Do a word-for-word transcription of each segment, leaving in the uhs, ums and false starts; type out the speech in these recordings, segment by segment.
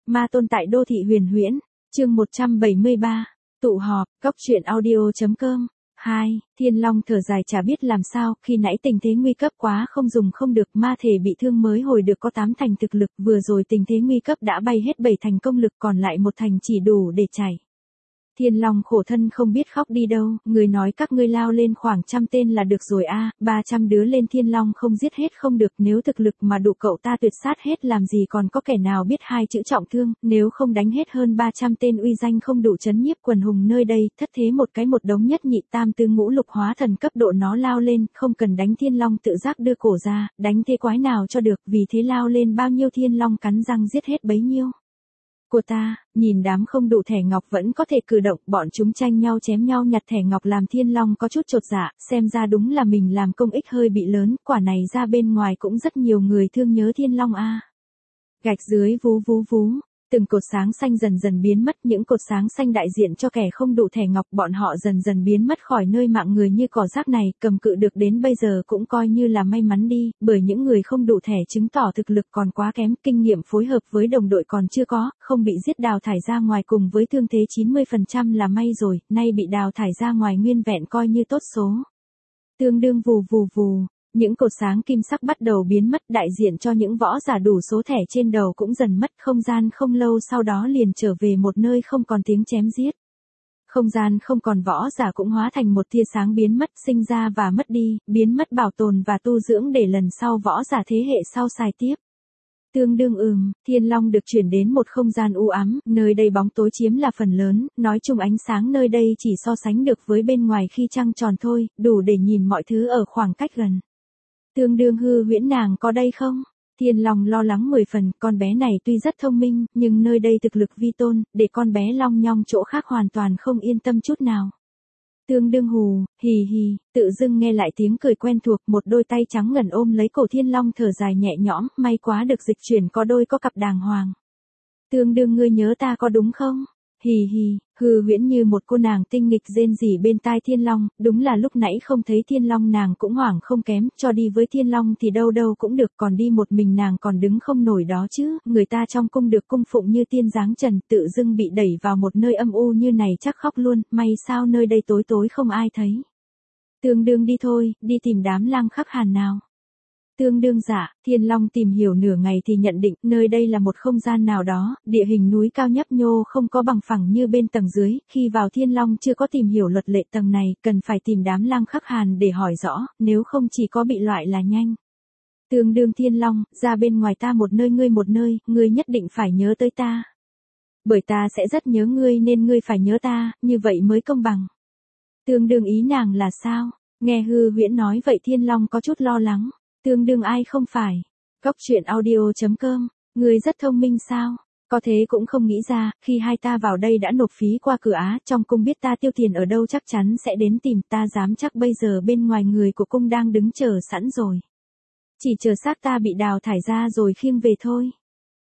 Ma tôn tại đô thị huyền huyễn, chương một trăm bảy mươi ba, tụ họp, góc truyện audio.com. hai. Thiên Long thở dài chả biết làm sao, khi nãy tình thế nguy cấp quá không dùng không được, ma thể bị thương mới hồi được có tám thành thực lực, vừa rồi tình thế nguy cấp đã bay hết bảy thành công lực, còn lại một thành chỉ đủ để chảy. Thiên Long khổ thân không biết khóc đi đâu, người nói các ngươi lao lên khoảng trăm tên là được rồi a, ba trăm đứa lên Thiên Long không giết hết không được, nếu thực lực mà đủ cậu ta tuyệt sát hết làm gì còn có kẻ nào biết hai chữ trọng thương, nếu không đánh hết hơn ba trăm tên uy danh không đủ chấn nhiếp quần hùng nơi đây, thất thế một cái một đống nhất nhị tam tứ ngũ lục hóa thần cấp độ nó lao lên, không cần đánh Thiên Long tự giác đưa cổ ra, đánh thế quái nào cho được, vì thế lao lên bao nhiêu Thiên Long cắn răng giết hết bấy nhiêu. Của ta, nhìn đám không đủ thẻ ngọc vẫn có thể cử động, bọn chúng tranh nhau chém nhau nhặt thẻ ngọc làm Thiên Long có chút chột dạ, xem ra đúng là mình làm công ích hơi bị lớn, quả này ra bên ngoài cũng rất nhiều người thương nhớ Thiên Long a. À. Gạch dưới vú vú vú, từng cột sáng xanh dần dần biến mất, những cột sáng xanh đại diện cho kẻ không đủ thẻ ngọc, bọn họ dần dần biến mất khỏi nơi mạng người như cỏ rác này, cầm cự được đến bây giờ cũng coi như là may mắn đi, bởi những người không đủ thẻ chứng tỏ thực lực còn quá kém, kinh nghiệm phối hợp với đồng đội còn chưa có, không bị giết đào thải ra ngoài cùng với thương thế chín mươi phần trăm là may rồi, nay bị đào thải ra ngoài nguyên vẹn coi như tốt số. Tương đương vù vù vù. Những cột sáng kim sắc bắt đầu biến mất, đại diện cho những võ giả đủ số thẻ trên đầu cũng dần mất, không gian không lâu sau đó liền trở về một nơi không còn tiếng chém giết. Không gian không còn, võ giả cũng hóa thành một tia sáng biến mất, sinh ra và mất đi, biến mất bảo tồn và tu dưỡng để lần sau võ giả thế hệ sau xài tiếp. Tương đương ừm, Thiên Long được chuyển đến một không gian u ám, nơi đây bóng tối chiếm là phần lớn, nói chung ánh sáng nơi đây chỉ so sánh được với bên ngoài khi trăng tròn thôi, đủ để nhìn mọi thứ ở khoảng cách gần. Tương đương hư huyễn nàng có đây không? Thiên Long lo lắng mười phần, con bé này tuy rất thông minh, nhưng nơi đây thực lực vi tôn, để con bé long nhong chỗ khác hoàn toàn không yên tâm chút nào. Tương đương hù, hì hì, tự dưng nghe lại tiếng cười quen thuộc, một đôi tay trắng ngần ôm lấy cổ Thiên Long thở dài nhẹ nhõm, may quá được dịch chuyển có đôi có cặp đàng hoàng. Tương đương ngươi nhớ ta có đúng không? Hì hì, hư huyễn như một cô nàng tinh nghịch rên rỉ bên tai Thiên Long, đúng là lúc nãy không thấy Thiên Long nàng cũng hoảng không kém, cho đi với Thiên Long thì đâu đâu cũng được, còn đi một mình nàng còn đứng không nổi đó chứ, người ta trong cung được cung phụng như tiên dáng trần, tự dưng bị đẩy vào một nơi âm u như này chắc khóc luôn, may sao nơi đây tối tối không ai thấy. Tương đương đi thôi, đi tìm đám lang khắc hàn nào. Tương đương dạ, Thiên Long tìm hiểu nửa ngày thì nhận định nơi đây là một không gian nào đó, địa hình núi cao nhấp nhô không có bằng phẳng như bên tầng dưới, khi vào Thiên Long chưa có tìm hiểu luật lệ tầng này, cần phải tìm đám lang khắc hàn để hỏi rõ, nếu không chỉ có bị loại là nhanh. Tương đương Thiên Long, ra bên ngoài ta một nơi ngươi một nơi, ngươi nhất định phải nhớ tới ta. Bởi ta sẽ rất nhớ ngươi nên ngươi phải nhớ ta, như vậy mới công bằng. Tương đương ý nàng là sao? Nghe hư huyễn nói vậy Thiên Long có chút lo lắng. Tương đương ai không phải. Góc truyện audio.com, người rất thông minh sao? Có thế cũng không nghĩ ra, khi hai ta vào đây đã nộp phí qua cửa Á, trong cung biết ta tiêu tiền ở đâu chắc chắn sẽ đến tìm ta, dám chắc bây giờ bên ngoài người của cung đang đứng chờ sẵn rồi. Chỉ chờ xác ta bị đào thải ra rồi khiêng về thôi.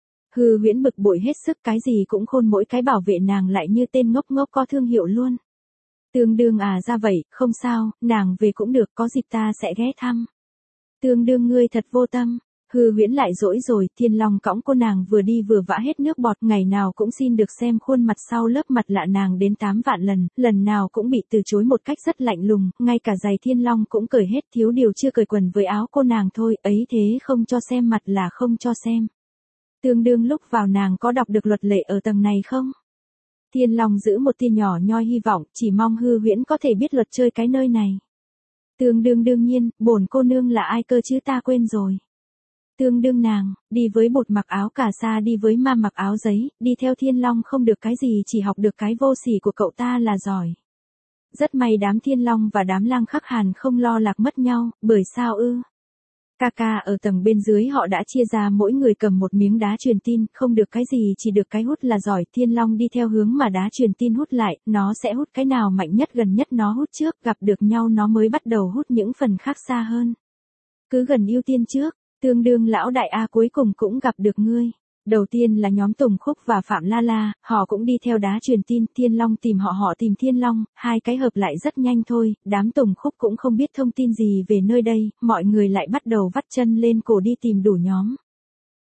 Hư huyễn bực bội hết sức, cái gì cũng khôn, mỗi cái bảo vệ nàng lại như tên ngốc ngốc có thương hiệu luôn. Tương đương à, ra vậy, không sao, nàng về cũng được, có dịp ta sẽ ghé thăm. Tương đương ngươi thật vô tâm, hư huyễn lại dỗi rồi, Thiên Long cõng cô nàng vừa đi vừa vã hết nước bọt, ngày nào cũng xin được xem khuôn mặt sau lớp mặt lạ nàng đến tám vạn lần, lần nào cũng bị từ chối một cách rất lạnh lùng, ngay cả giày Thiên Long cũng cởi hết, thiếu điều chưa cởi quần với áo cô nàng thôi, ấy thế không cho xem mặt là không cho xem. Tương đương lúc vào nàng có đọc được luật lệ ở tầng này không? Thiên Long giữ một tia nhỏ nhoi hy vọng, chỉ mong hư huyễn có thể biết luật chơi cái nơi này. Tương đương đương nhiên, bổn cô nương là ai cơ chứ ta quên rồi. Tương đương nàng, đi với bột mặc áo cà sa, đi với ma mặc áo giấy, đi theo Thiên Long không được cái gì, chỉ học được cái vô sỉ của cậu ta là giỏi. Rất may đám Thiên Long và đám lang khắc hàn không lo lạc mất nhau, bởi sao ư? Ca ca ở tầng bên dưới họ đã chia ra mỗi người cầm một miếng đá truyền tin, không được cái gì chỉ được cái hút là giỏi. Thiên Long đi theo hướng mà đá truyền tin hút lại, nó sẽ hút cái nào mạnh nhất gần nhất nó hút trước, gặp được nhau nó mới bắt đầu hút những phần khác xa hơn. Cứ gần ưu tiên trước, tương đương lão đại A cuối cùng cũng gặp được ngươi. Đầu tiên là nhóm Tùng Khúc và Phạm La La, họ cũng đi theo đá truyền tin, Thiên Long tìm họ, họ tìm Thiên Long, hai cái hợp lại rất nhanh thôi, đám Tùng Khúc cũng không biết thông tin gì về nơi đây, mọi người lại bắt đầu vắt chân lên cổ đi tìm đủ nhóm.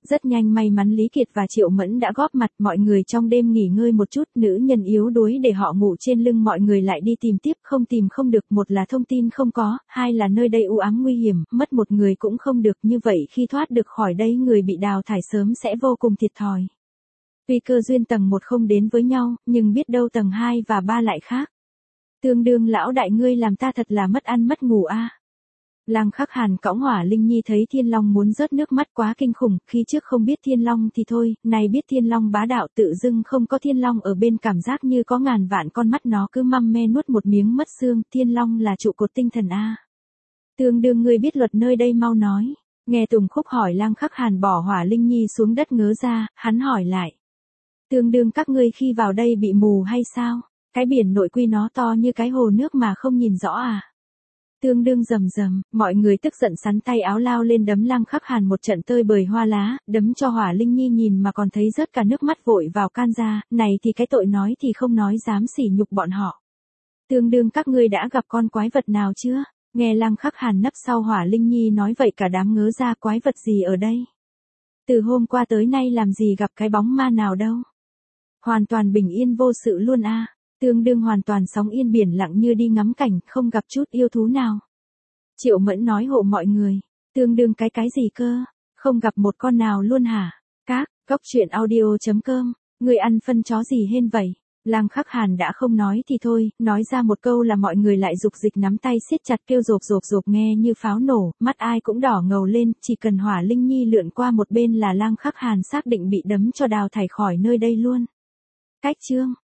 Rất nhanh may mắn Lý Kiệt và Triệu Mẫn đã góp mặt, mọi người trong đêm nghỉ ngơi một chút, nữ nhân yếu đuối để họ ngủ trên lưng mọi người lại đi tìm tiếp, không tìm không được, một là thông tin không có, hai là nơi đây u ám nguy hiểm, mất một người cũng không được, như vậy khi thoát được khỏi đây người bị đào thải sớm sẽ vô cùng thiệt thòi. Tuy cơ duyên tầng một không đến với nhau, nhưng biết đâu tầng hai và ba lại khác. Tương đương lão đại ngươi làm ta thật là mất ăn mất ngủ a. Lăng Khắc Hàn cõng Hỏa Linh Nhi thấy Thiên Long muốn rớt nước mắt quá kinh khủng, khi trước không biết Thiên Long thì thôi, nay biết Thiên Long bá đạo tự dưng không có Thiên Long ở bên cảm giác như có ngàn vạn con mắt nó cứ măm me nuốt một miếng mất xương, Thiên Long là trụ cột tinh thần a. Tương đương ngươi biết luật nơi đây mau nói. Nghe Tùng Khúc hỏi Lăng Khắc Hàn bỏ Hỏa Linh Nhi xuống đất ngớ ra, hắn hỏi lại. Tương đương các ngươi khi vào đây bị mù hay sao? Cái biển nội quy nó to như cái hồ nước mà không nhìn rõ à? Tương đương rầm rầm, mọi người tức giận sắn tay áo lao lên đấm Lăng Khắc Hàn một trận tơi bời hoa lá, đấm cho Hỏa Linh Nhi nhìn mà còn thấy rớt cả nước mắt vội vào can ra, này thì cái tội nói thì không nói dám sỉ nhục bọn họ. Tương đương các ngươi đã gặp con quái vật nào chưa? Nghe Lăng Khắc Hàn nấp sau Hỏa Linh Nhi nói vậy cả đám ngớ ra quái vật gì ở đây? Từ hôm qua tới nay làm gì gặp cái bóng ma nào đâu. Hoàn toàn bình yên vô sự luôn a. À. Tương đương hoàn toàn sóng yên biển lặng như đi ngắm cảnh, không gặp chút yêu thú nào. Triệu Mẫn nói hộ mọi người, tương đương cái cái gì cơ, không gặp một con nào luôn hả? Các, góc truyện audio chấm com, người ăn phân chó gì hên vậy? Lăng Khắc Hàn đã không nói thì thôi, nói ra một câu là mọi người lại dục dịch nắm tay siết chặt kêu rộp rộp rộp nghe như pháo nổ, mắt ai cũng đỏ ngầu lên, chỉ cần Hỏa Linh Nhi lượn qua một bên là Lăng Khắc Hàn xác định bị đấm cho đào thải khỏi nơi đây luôn. Cách chương